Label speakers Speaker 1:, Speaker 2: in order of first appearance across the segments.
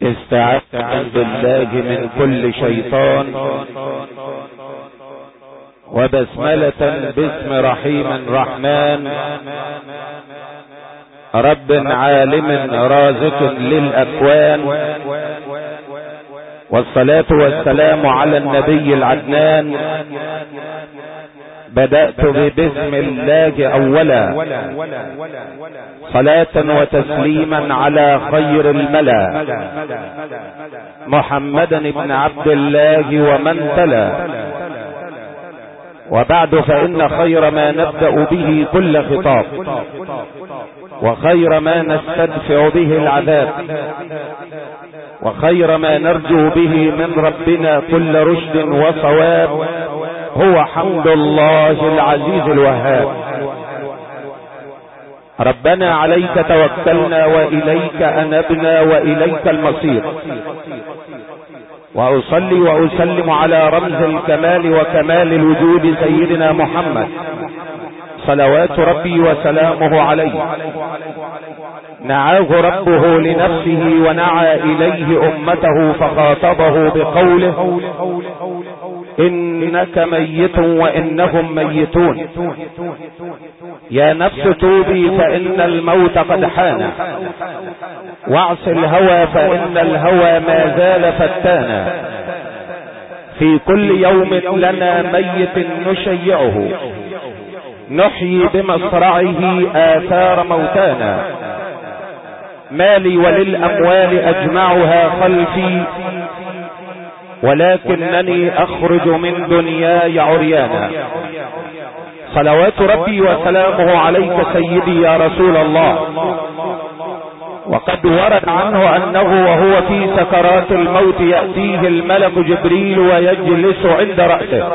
Speaker 1: استعذ بالله من كل شيطان، وبسملة باسم رحيم رحمن، رب عالم رازق للأكوان، والصلاة والسلام على النبي العدنان. بدأت ببسم الله أولا، صلاة وتسليما على خير الملا، محمدا بن عبد الله ومن تلا. وبعد، فإن خير ما نبدأ به كل خطاب، وخير ما نستدفع به العذاب، وخير ما نرجو به من ربنا كل رشد وصواب، هو حمد الله العزيز الوهاب. ربنا عليك توكلنا وإليك أنبنا وإليك المصير. وأصلي وأسلم على رمز الكمال وكمال الوجود سيدنا محمد، صلوات ربي وسلامه عليه. نعاه ربه لنفسه ونعى إليه أمته، فخاطبه بقوله: إنك ميت وإنهم ميتون، يا نفس توبي فإن الموت قد حان، واعص الهوى فإن الهوى ما زال فتانا، في كل يوم لنا ميت نشيعه، نحيي بمصرعه آثار موتانا، مالي وللأموال أجمعها خلفي، ولكنني أخرج من دنياي عريانا. صلوات ربي وسلامه عليك سيدي يا رسول الله. وقد ورد عنه أنه وهو في سكرات الموت يأتيه الملك جبريل ويجلس عند رأسه،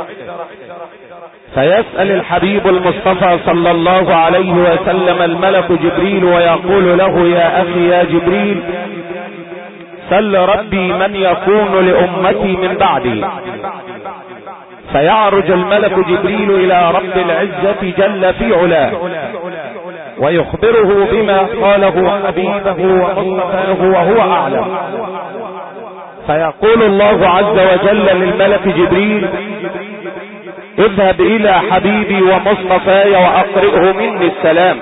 Speaker 1: فيسأل الحبيب المصطفى صلى الله عليه وسلم الملك جبريل ويقول له: يا أخي يا جبريل، سل ربي من يكون لأمتي من بعدي. فيعرج الملك جبريل إلى رب العزة جل في علاه، ويخبره بما قاله حبيبه ومصطفاه وهو أعلم. فيقول الله عز وجل للملك جبريل: اذهب إلى حبيبي ومصطفاي وأقرئه مني السلام،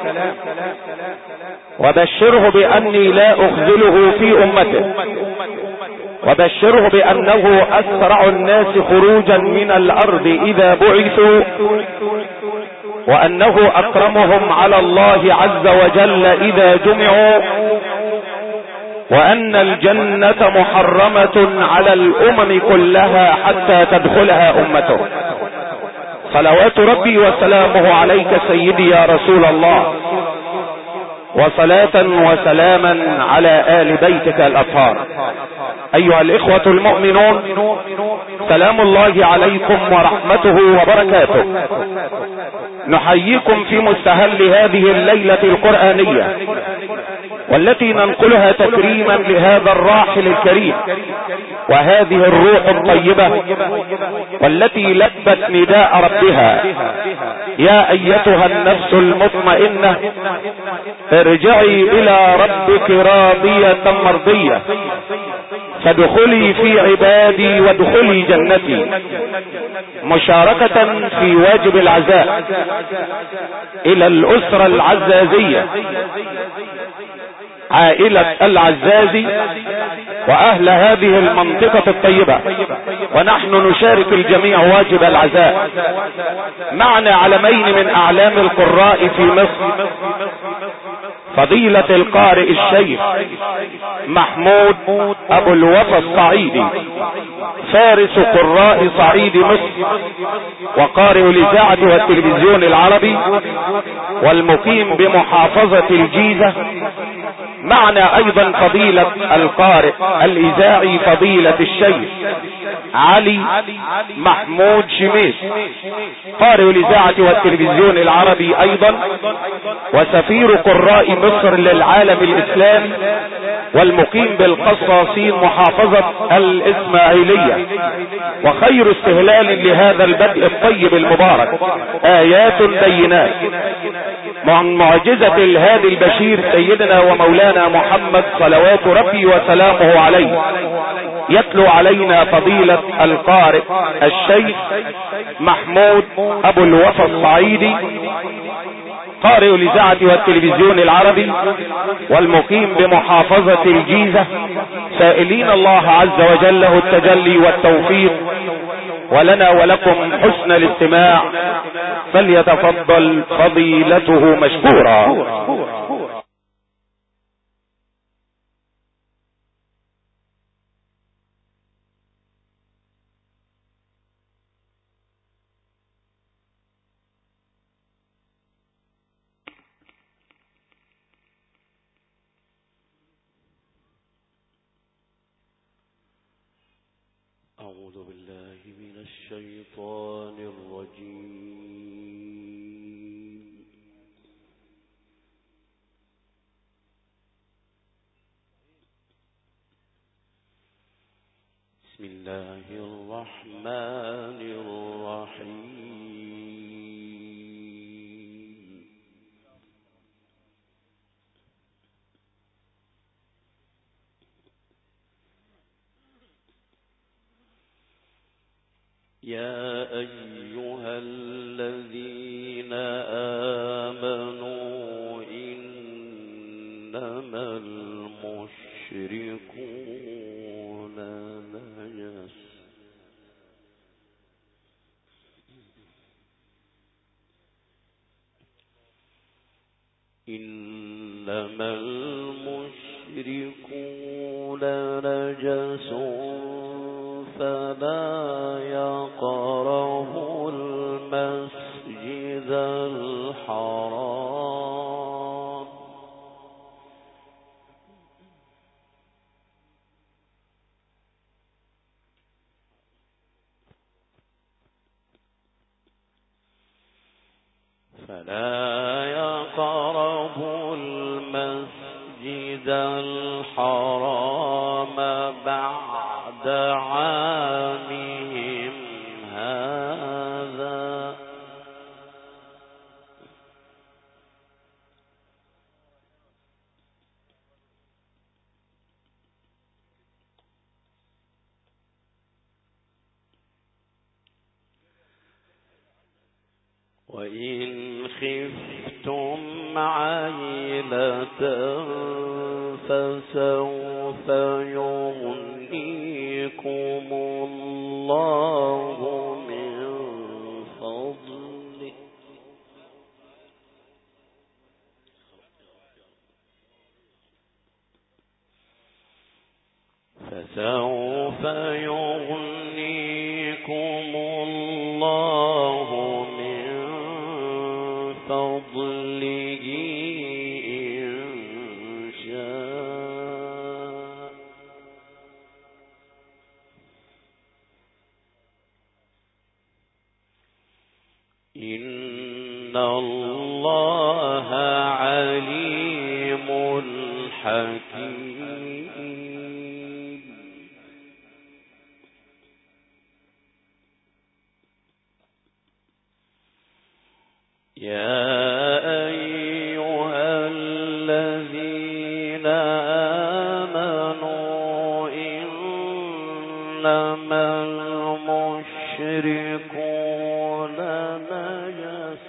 Speaker 1: وبشره بأني لا أخذله في أمته، وبشره بأنه أسرع الناس خروجا من الأرض إذا بعثوا، وأنه أكرمهم على الله عز وجل إذا جمعوا، وأن الجنة محرمة على الأمم كلها حتى تدخلها أمته. صلوات ربي وسلامه عليك سيدي يا رسول الله، وصلاة وسلاما على آل بيتك الأطهار. أيها الإخوة المؤمنون، سلام الله عليكم ورحمته وبركاته. نحييكم في مستهل هذه الليلة القرآنية، والتي ننقلها تكريما لهذا الراحل الكريم وهذه الروح الطيبة، والتي لبت نداء ربها: يا أيتها النفس المطمئنة ارجعي إلى ربك راضية مرضية، فادخلي في عبادي وادخلي جنتي. مشاركة في واجب العزاء إلى الأسرة العزازية، عائلة العزازي وأهل هذه المنطقة الطيبة، ونحن نشارك الجميع واجب العزاء. معنا علمين من أعلام القراء في مصر: فضيلة القارئ الشيخ محمود أبو الوفا الصعيدي، فارس قراء صعيد مصر، وقارئ الإذاعة والتلفزيون العربي، والمقيم بمحافظة الجيزة. معنا أيضا فضيلة القارئ الإذاعي فضيلة الشيخ علي محمود شميس، قارئ الإذاعة والتلفزيون العربي أيضا، وسفير قراء مصر للعالم الإسلامي، والمقيم بالقصاصين محافظة الإسماعيلية. وخير استهلال لهذا البدء الطيب المبارك: آيات بينات عن معجزة الهادي البشير سيدنا ومولانا محمد صلوات ربي وسلامه عليه، يتلو علينا فضيلة القارئ الشيخ محمود أبو الوفا الصعيدي، قارئ الإذاعة والتلفزيون العربي والمقيم بمحافظة الجيزة، سائلين الله عز وجل له التجلي والتوفيق، ولنا ولكم حسن الاستماع، فليتفضل فضيلته مشكورا.
Speaker 2: أعوذ بالله من الشيطان الرجيم. بسم الله الرحمن الرحيم. يا أيها الذين آمنوا إنما المشركون نجس فلا يقربوا المسجد الحرام بعد عامهم هذا وإن خفتم عيلة فسوف يغنيكم الله من فضله إن شاء إن الله عليم حكيم. يا أيها الذين آمنوا إنما المشركون نجس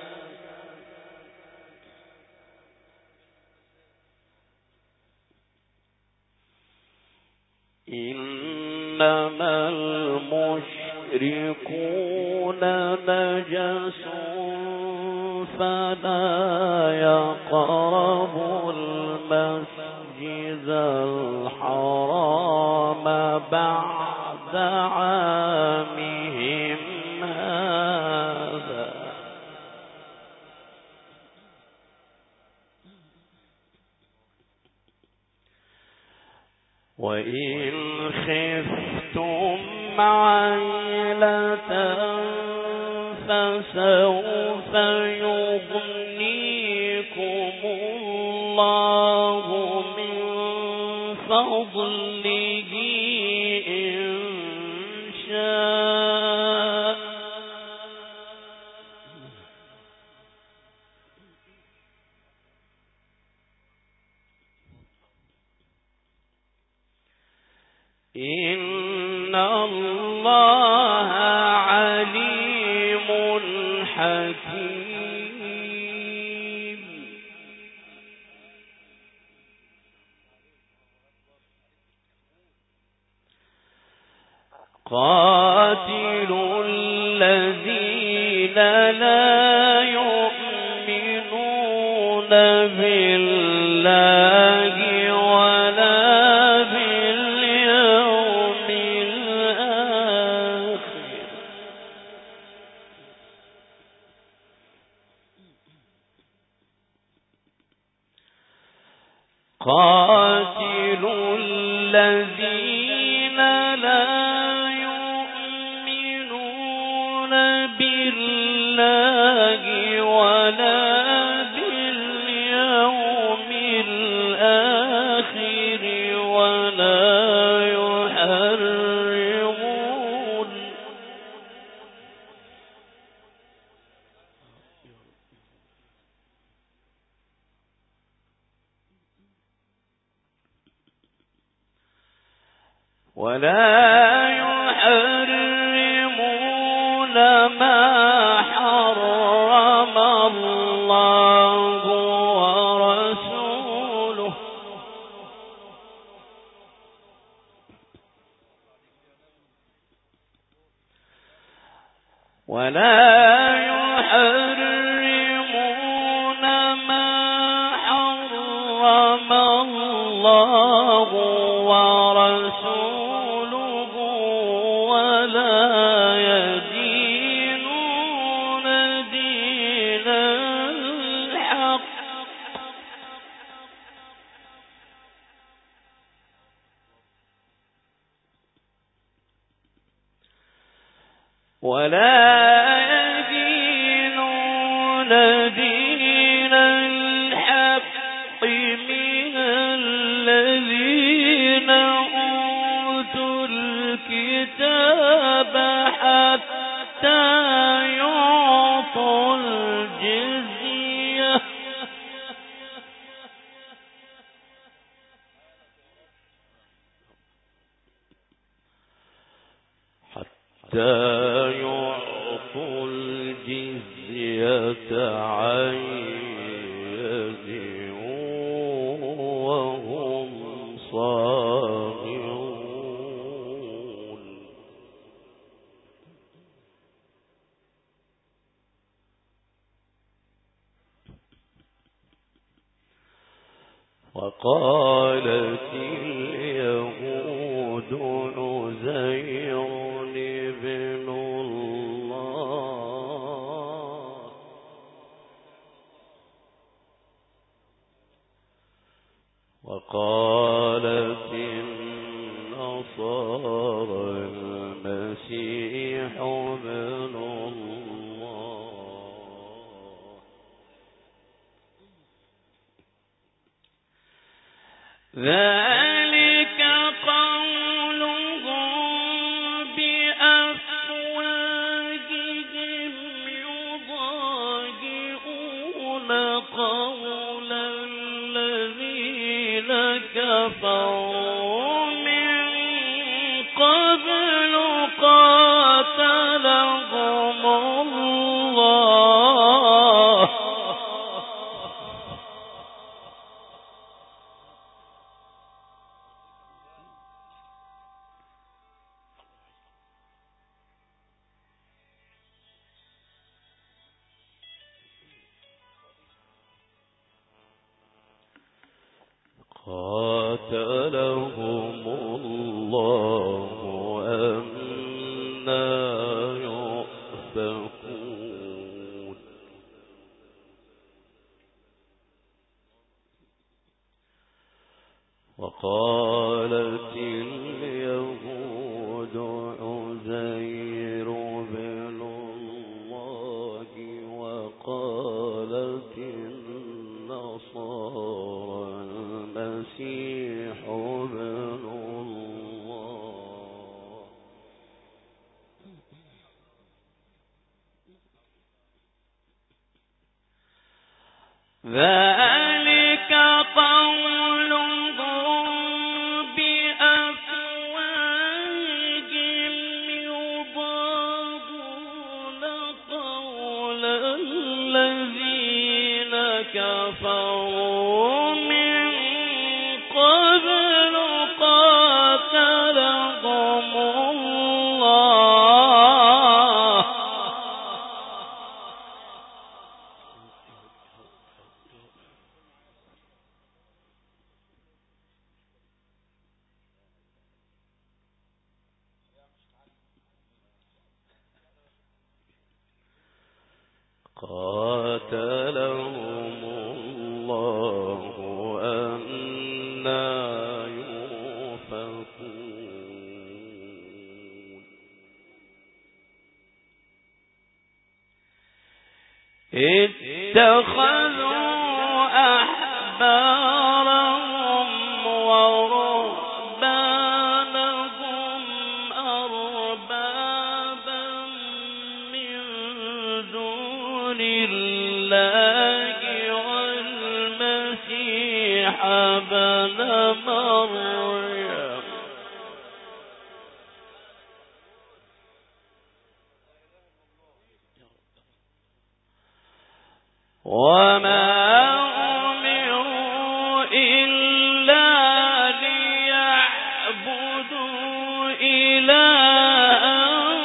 Speaker 2: فلا يقربوا المسجد الحرام بعد عامهم هذا وإن خفتم عيلة فسوف يغنيكم الله من فضله إن شاء إن الله عليم حكيم. قاتلوا الذين لا يؤمنون بالله ولا باليوم الآخر قاتلوا الذين لا يؤمنون بالله ولا باليوم الآخر ولا يحرمون ما حرم الله ورسوله ولا يدينون دين الحق من الذين أوتوا الكتاب حتى يعطوا الجزية عن يد وهم صاغرون. وقالت اليهود عزير ابن الله وقالت النصارى المسيح ابن الله ذلك قولهم بأفواههم يضاهئون قول الذين كفروا من قبل قاتلهم الله أنا يؤفكون. وقالت اليهود عزير بن الله وقالت النصارى المسيح ابن الله ذلك قولهم بأفواههم قاتلهم الله أنى يؤفكون اتخذوا أحبارهم ورهبانهم أربابا من دون الله والمسيح ابن مريم وما أمروا إلا ليعبدوا إلها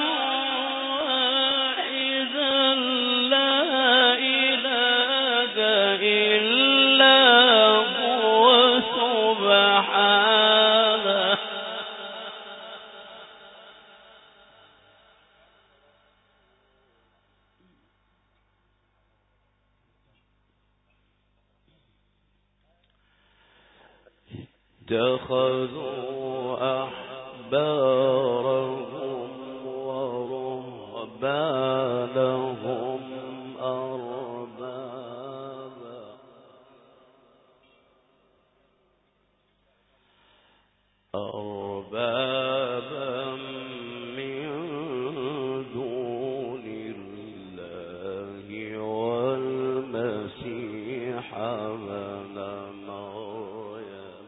Speaker 2: واحدا لا إله إلا هو سبحانه اتخذوا أحبارهم ورهبانهم أربابا من دون الله والمسيح ابن مريم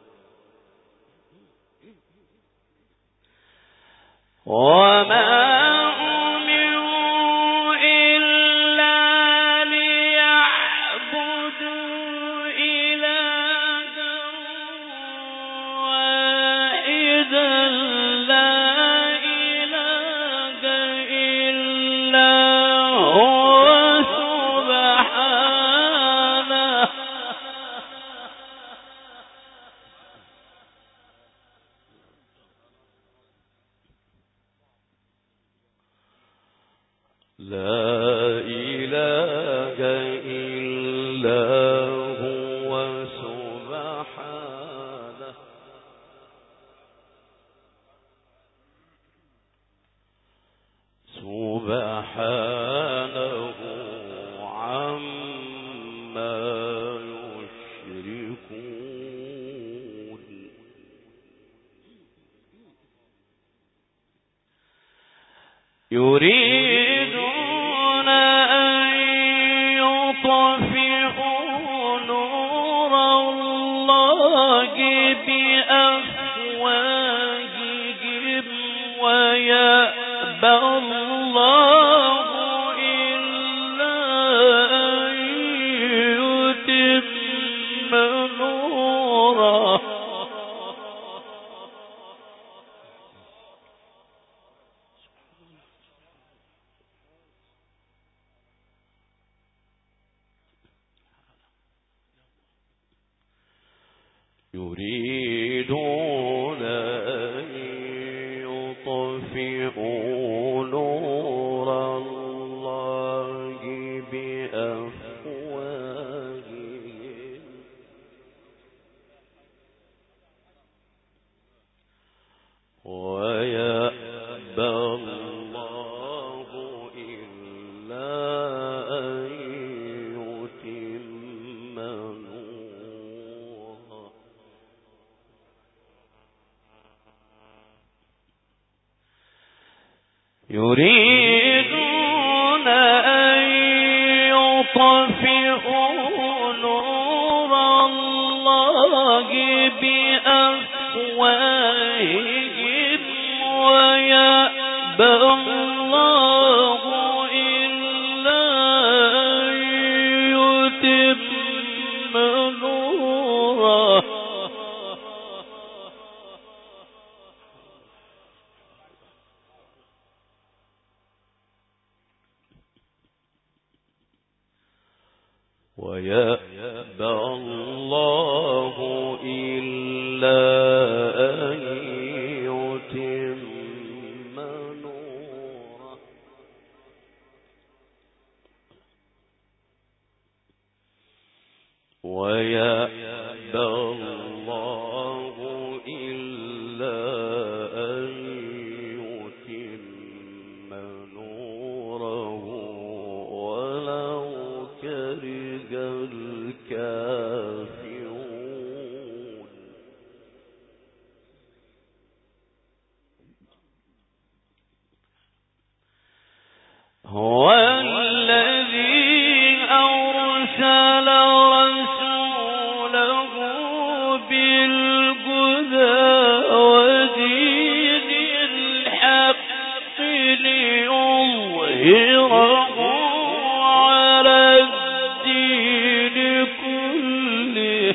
Speaker 2: وما أمروا إلا ليعبدوا إلها واحدا لا إله إلا هو سبحانه لا إله إلا هو سبحانه سبحانه عما يشركون يريدون أن يطفئوا نور الله بأفواههم ويأبى الله إلا أن يتم نوره يريدون أن يطفئوا نور الله بأفواههم ويأبى الله إلا أن يتم نوره يريدون أن يطفئوا نور الله بأفواههم ويأبى الله إلا أن يتم الله إلا أن يتم نوره ويأبى الله إلا أن يتم نوره ولو كره الكافرون. هو الذي أرسل رسوله بالهدى ودين الحق ليظهره على الدين كله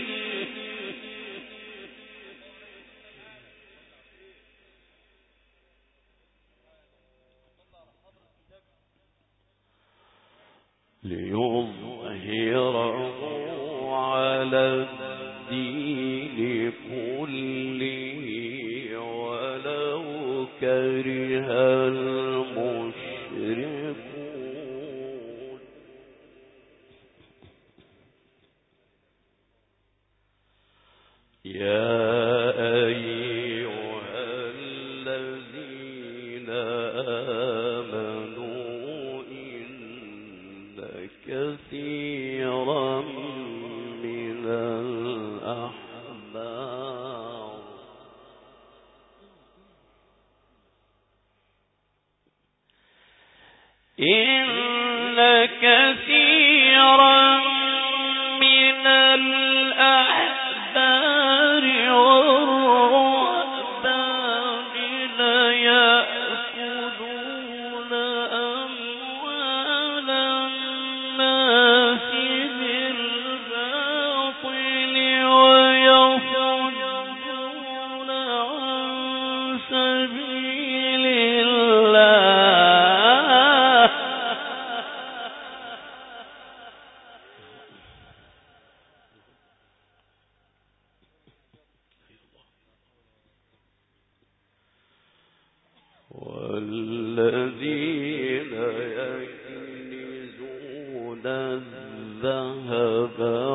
Speaker 2: ولو كره المشركون. يا أيها الذين آمنوا إن كثيرا من الأحبار والرهبان ليأكلون أموال الناس بالباطل ويصدون عن سبيل الله والذين يكنزون الذهب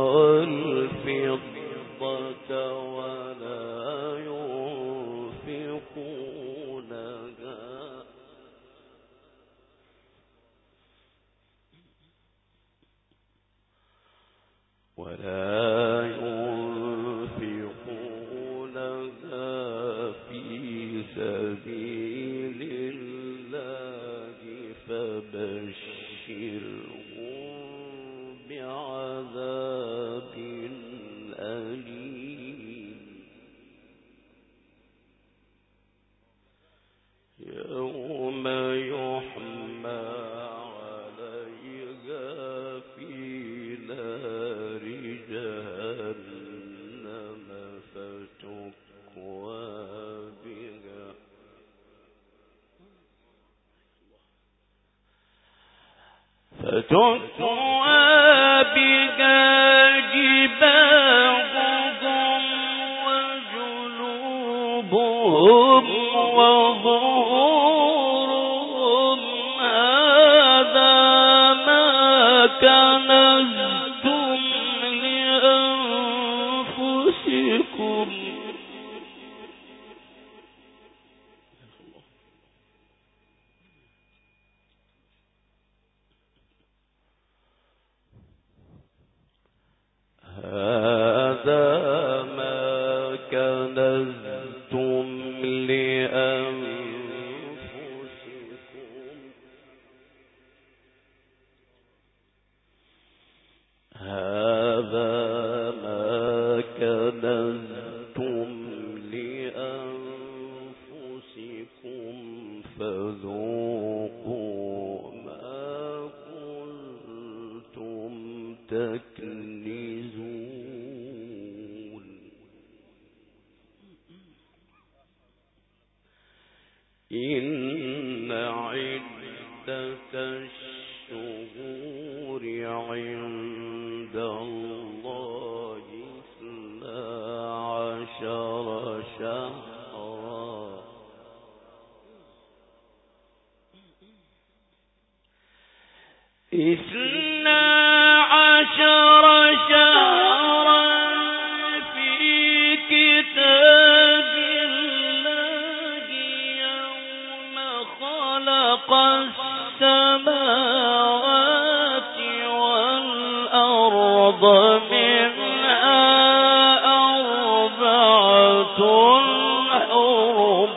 Speaker 2: والفضة ولا ينفقونها في سبيل الله فبشرهم بعذاب أليم يوم يحمى عليها في نار جهنم فتكوى بها جباههم وجنوبهم وظهورهم هذا ما كنزتم لأنفسكم هذا ما كنزتم لأنفسكم هذا ما كنزتم لأنفسكم فذوقوا ما كنتم تكنزون شهرا إثنا عشر شهرا في كتاب الله يوم خلق السماوات والأرض منها أربعة حرم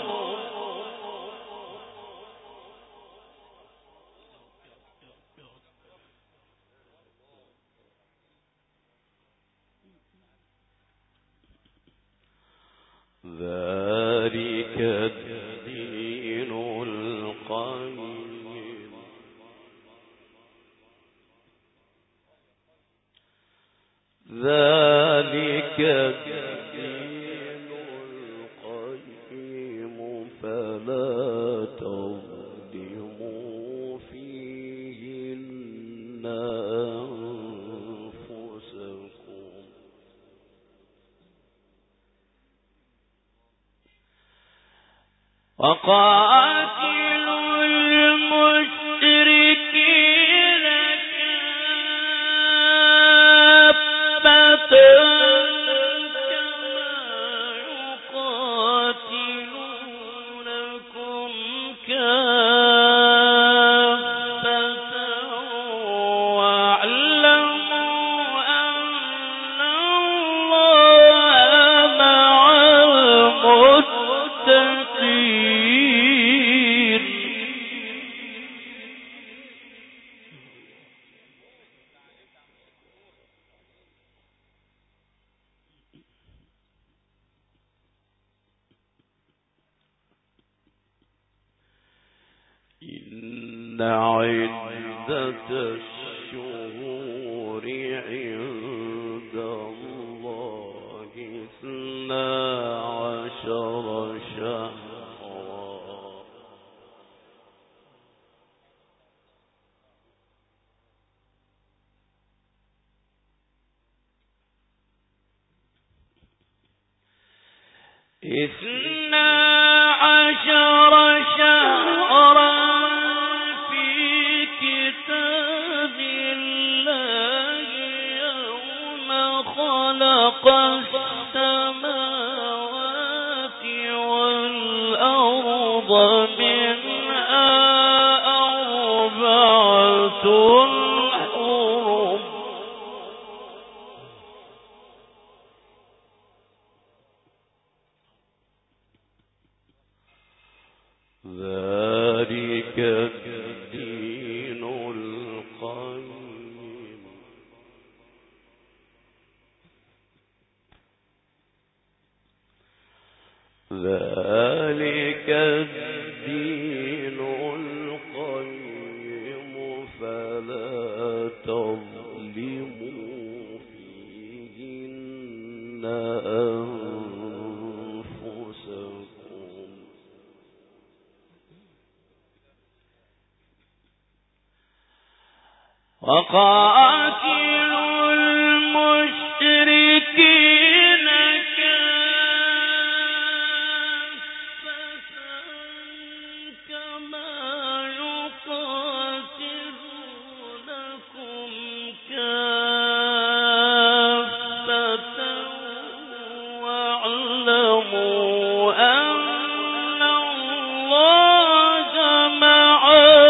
Speaker 2: ذلك الدين القيم ذلك الدين القيم فلا تظلموا فيهن أنفسكم وقاتلوا المشركين كافة كما يقاتلونكم كافة واعلموا أن الله مع المتقين إن عدة الشهور عند الله 12 شهرا في كتاب الله يوم خلق السماوات والأرض منها أربعة حرم ذلك الدين القيم ذلك الدين القيم فلا تظلموا فيهن أنفسكم وقاتلوا المشركين كافة كما يقاتلونكم كافة واعلموا أن الله مع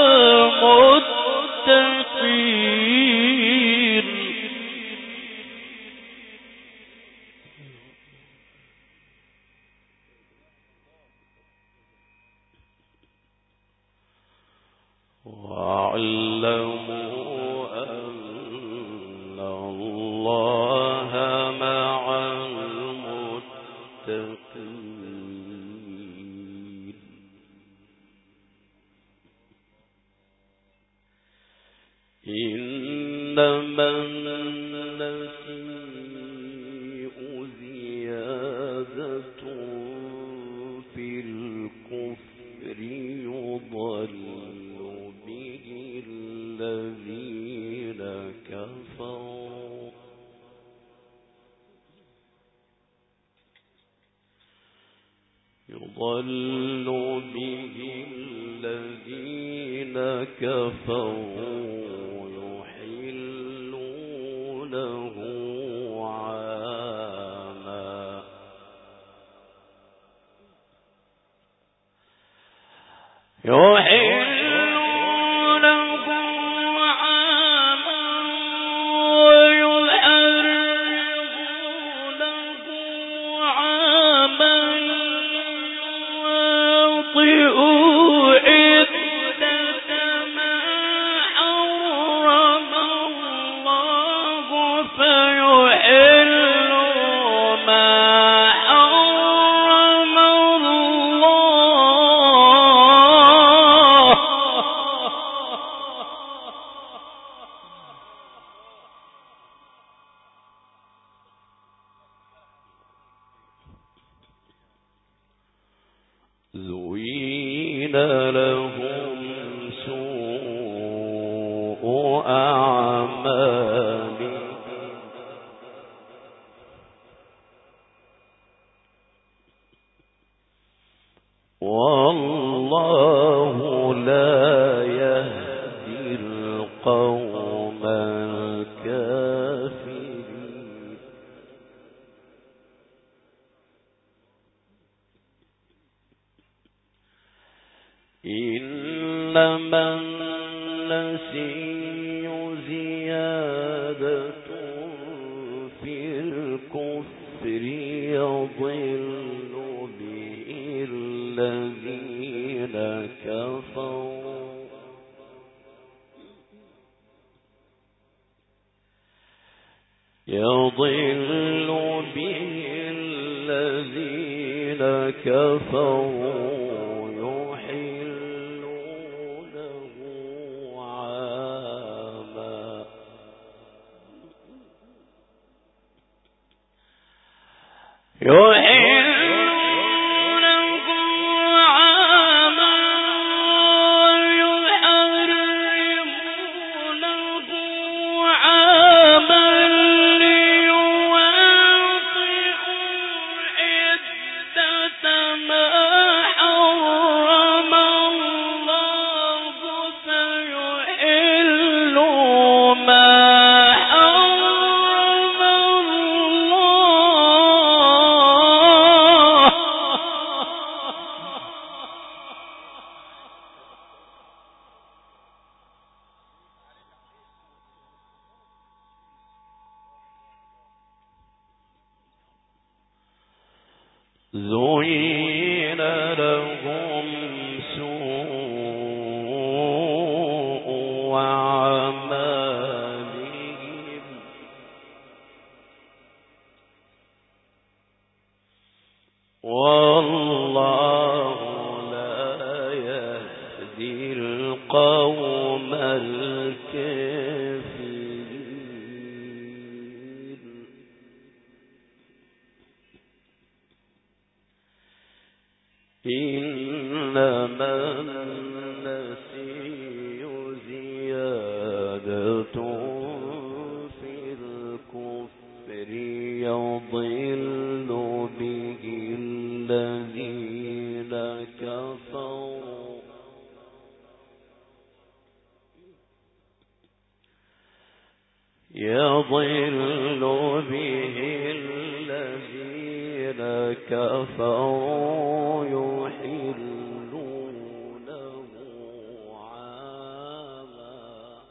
Speaker 2: المتقين واعلموا أن الله مع المتقين إنما النسيء زيادة في الكفر يضل به الذين كفروا يضل به الذين كفروا يحلونه عاما زين لهم سوء أعمالهم والله لا يهدي القوم الكافرين إنما النسي زيادة في الكفر يضل به الذين كفروا يضل به الذين كفروا زين لهم سوء أعمالهم والله لا يهدي القوم الكافرين إنما النسي زيادة في الكفر يضل به الذين كفروا يضل به الذين كفروا يحلونه عاما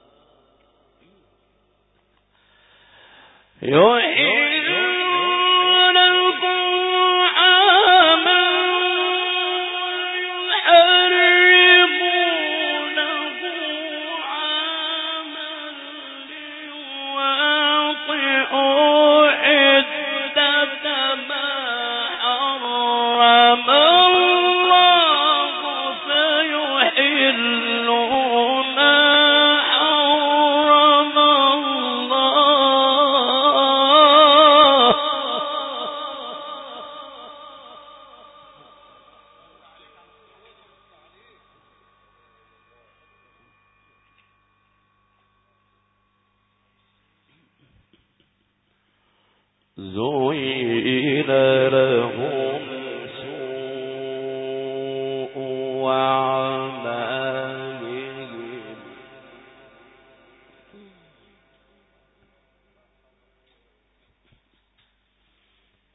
Speaker 2: زين لهم سوء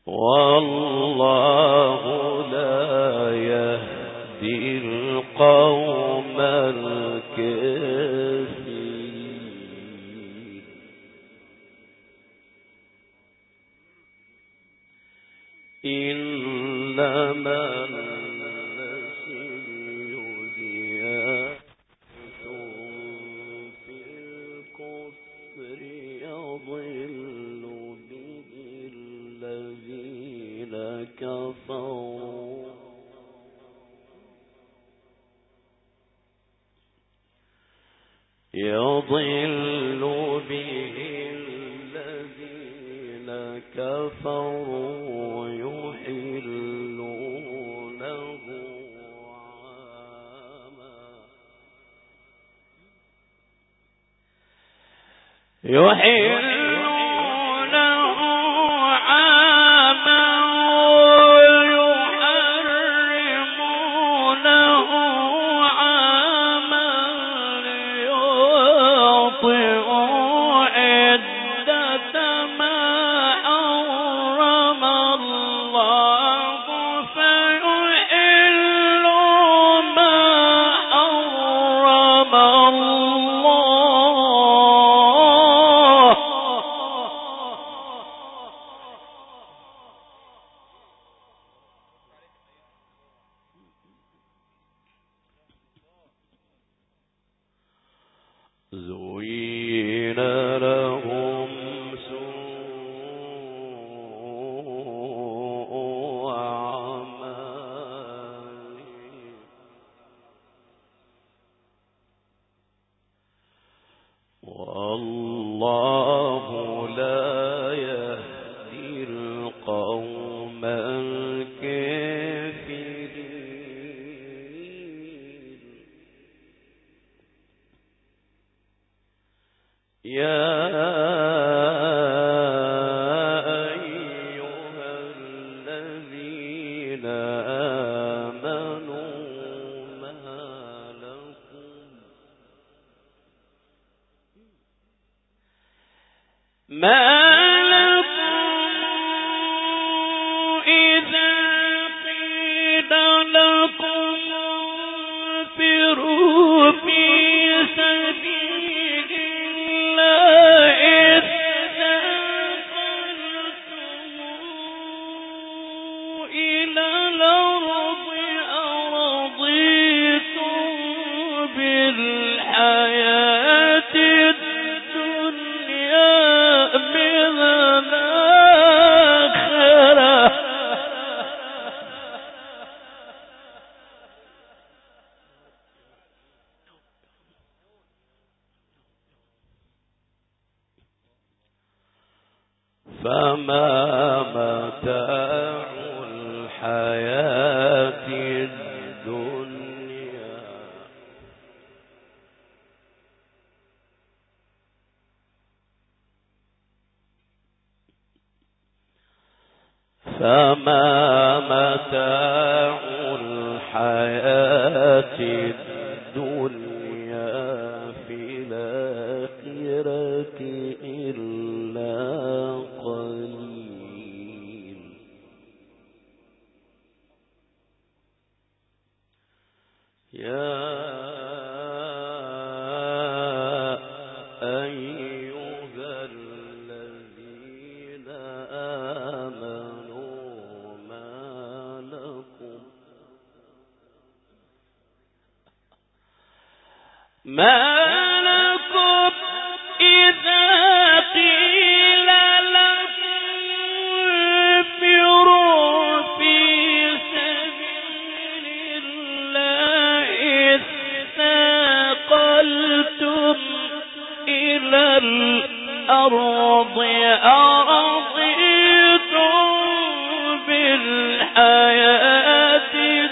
Speaker 2: والله لا يهدي القوم الكافرين. إنما النسي زيادة في الكفر يضل به الذين كفروا يضل به الذين كفروا يحلونه عاما ويحرمونه عاما ليوطئوا عدة ما حرم الله فيحلوا ما حرم الله. زين لهم سوء أعمالهم والله لا يهدي القوم الكافرين. يا أيها الذين آمنوا ما لكم إذا قيل لكم انفروا في سبيل الله اثاقلتم إلى الأرض أرضيتم بالحياة الدنيا من الآخرة فما متاع الحياة الدنيا في الآخرة إلا قليل. يا أيها الذين آمنوا ما لكم إذا قيل لكم انفروا في سبيل الله اثاقلتم إلى الأرض أرضيتم بالحياة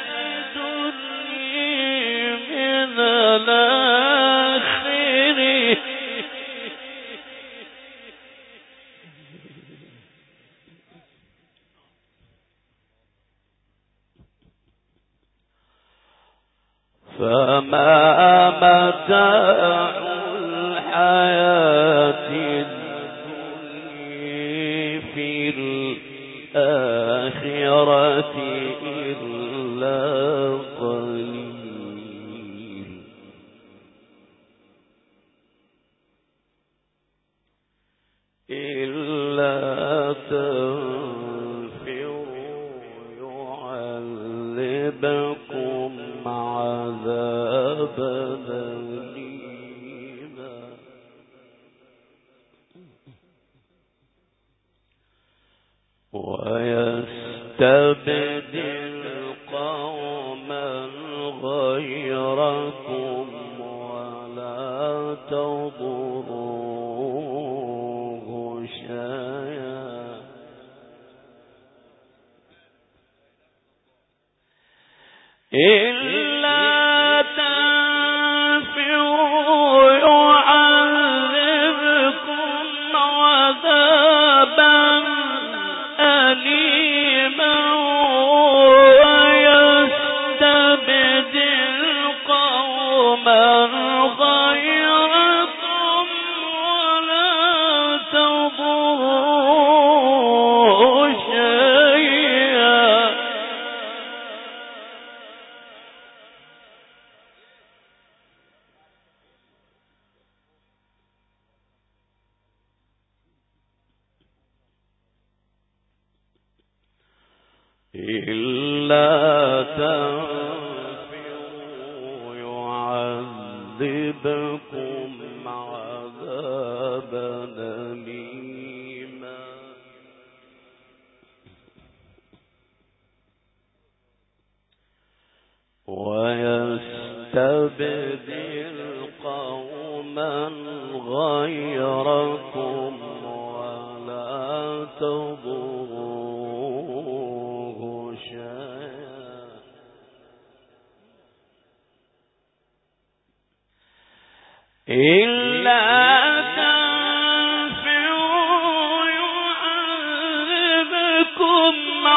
Speaker 2: الدنيا من الآخرة فما متاع الحياة الدنيا في الآخرة الآخرة إلا قليل إلا تنفروا يعذبكم عذابا أليما ويستبدل قوما غيركم ولا تضروه شيئا إلا تنفروا يعذبكم عذابا أليما ويستبدل قوما غيركم ولا تضروه شيئا إلا تنفروا يعذبكم عذابا أليما ويستبدل قوما غيركم ولا تضروه شيئا إلا تنفروا يعذبكم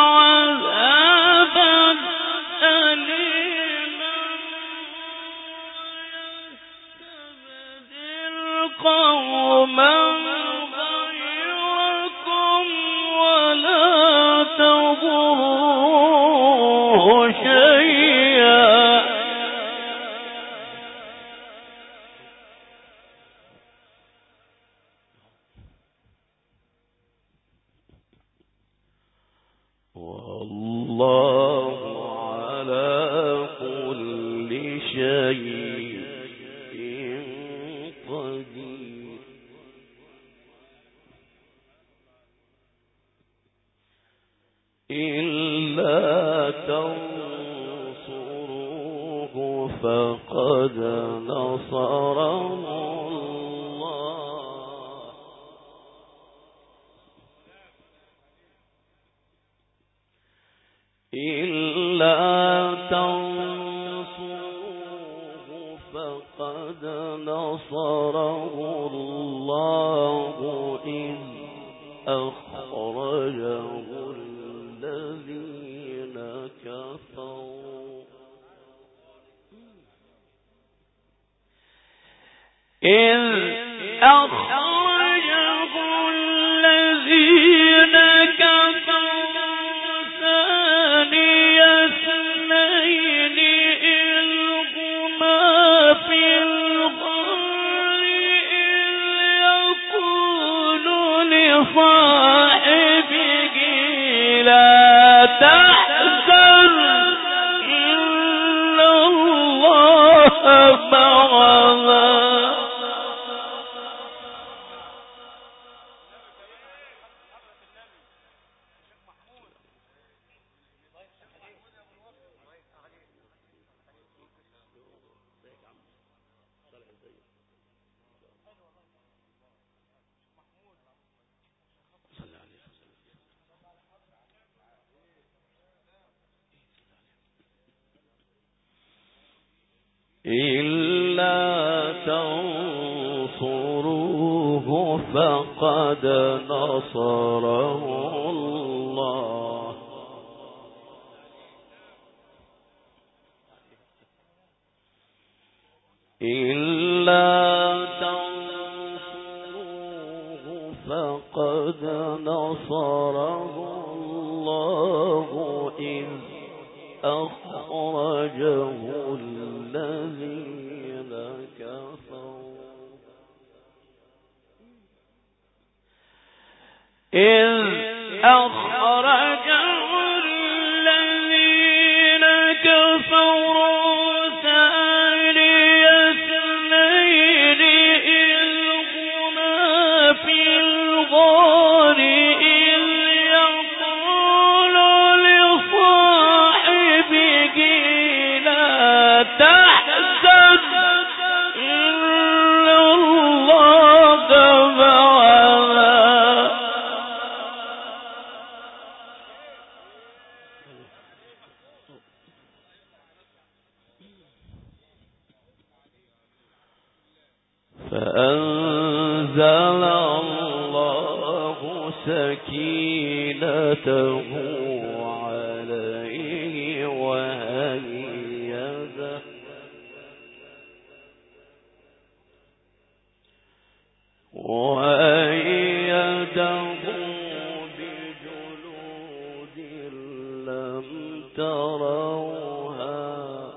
Speaker 2: عذابا أليما ويستبدل قوما غيركم ولا تضروه شيئا والله على كل شيء قدير إلا تنصروه فقد نصره الله إلا تنصروه فقد نصره الله إذ أخرجه الذين كفروا إذ أخرجه الذين كفروا ثاني اثنين إذ هما في الغار إذ يقول لصاحبه لا تحزن إن الله معنا إلا تنصروه فقد نصره الله إلا تنصروه فقد نصره الله إذ أخرجه الذين كفروا إذ أخرجه الذين كفروا ثاني اثنين إذ هما في الغار إذ يقول لصاحبه لا تحزن إن الله معنا فأنزل الله سكينته عليه وأيده بجنود لم تروها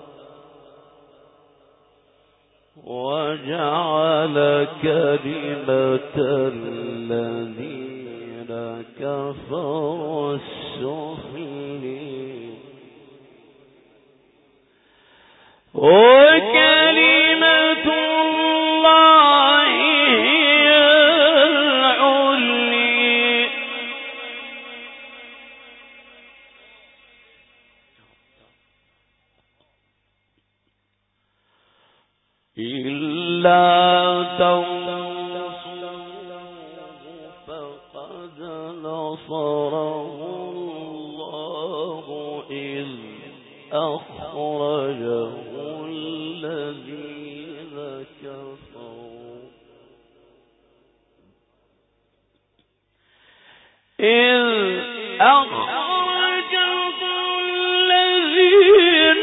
Speaker 2: وجعل كلمة الذين كفروا السفلى وكلمة الله هي العليا إلا تنصروه فقد نصره الله إذ أخرجه الذين كفروا إذ أخرجه الذين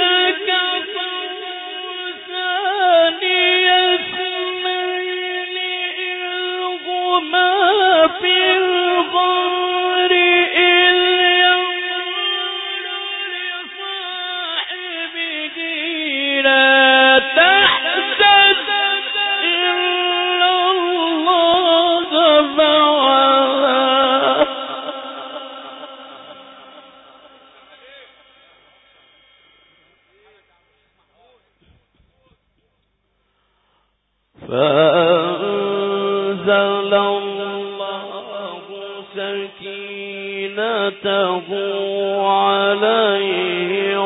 Speaker 2: كفروا ثاني اثنين إذ هما في الغار إذ يقول لصاحبه لا تحزن إن الله معنا فأنزل الله سكينته عليه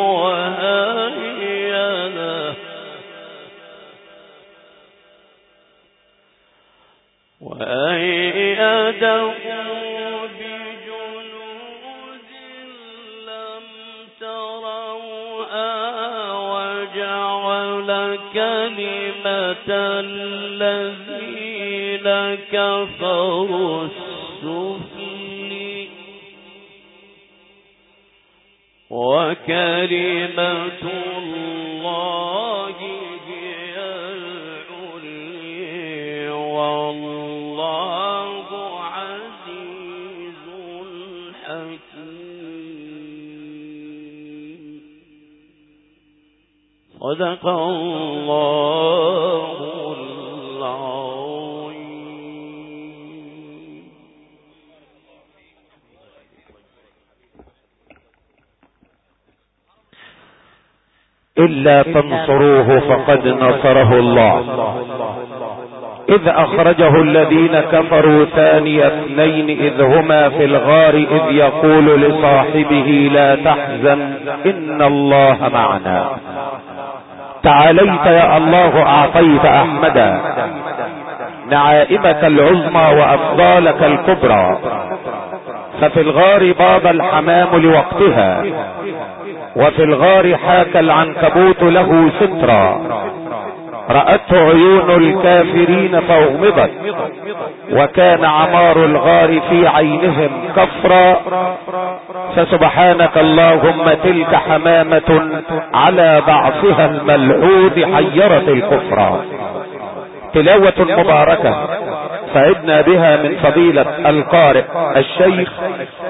Speaker 2: وأيده بجنود لم تروها وجعل كلمة الذين كفروا السفلى وكلمة الله هي العليا والله عزيز حكيم. صدق الله العظيم.
Speaker 1: إلا تنصروه فقد نصره الله إذ أخرجه الذين كفروا ثاني اثنين إذ هما في الغار إذ يقول لصاحبه لا تحزن إن الله معنا. تعاليت يا الله أعطيت أحمدا نعائمك العظمى وأفضالك الكبرى، ففي الغار باب الحمام لوقتها وفي الغار حاك العنكبوت له سترا، رأته عيون الكافرين فاغمضت وكان عمار الغار في عينهم كفرا، فسبحانك اللهم تلك حمامة على بعضها الملعوذ حيرت الكفرا. تلاوة مباركة سعدنا بها من فضيلة القارئ الشيخ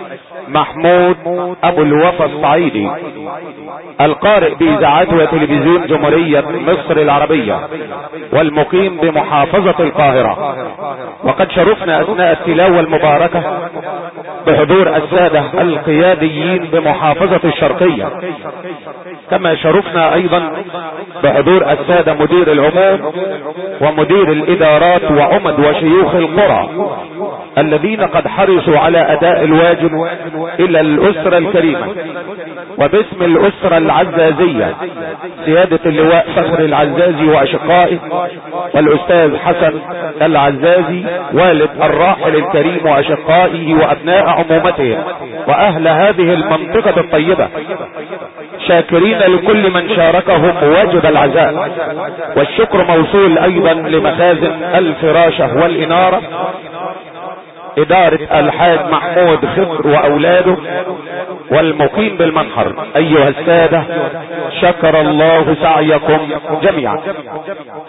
Speaker 1: محمود ابو الوفا الصعيدي، القارئ بإذاعات وتلفزيون جمهورية مصر العربية والمقيم بمحافظة القاهرة. وقد شرفنا اثناء التلاوة المباركة بحضور السادة القياديين بمحافظة الشرقية، كما شرفنا ايضا بحضور السادة مدير العموم ومدير الادارات وعمد وشيوخ القرى الذين قد حرصوا على اداء الواجب الى الاسرة الكريمة. وباسم الاسرة العزازية سيادة اللواء فخر العزازي واشقائه والاستاذ حسن العزازي والد الراحل الكريم واشقائه وابناء عمومته واهل هذه المنطقة الطيبة، شاكرين لكل من شاركهم واجب العزاء. والشكر موصول ايضا لمخازن الفراشة والانارة، ادارة الحاج محمود خضر واولاده والمقيم بالمنحر. ايها السادة، شكر الله سعيكم جميعا.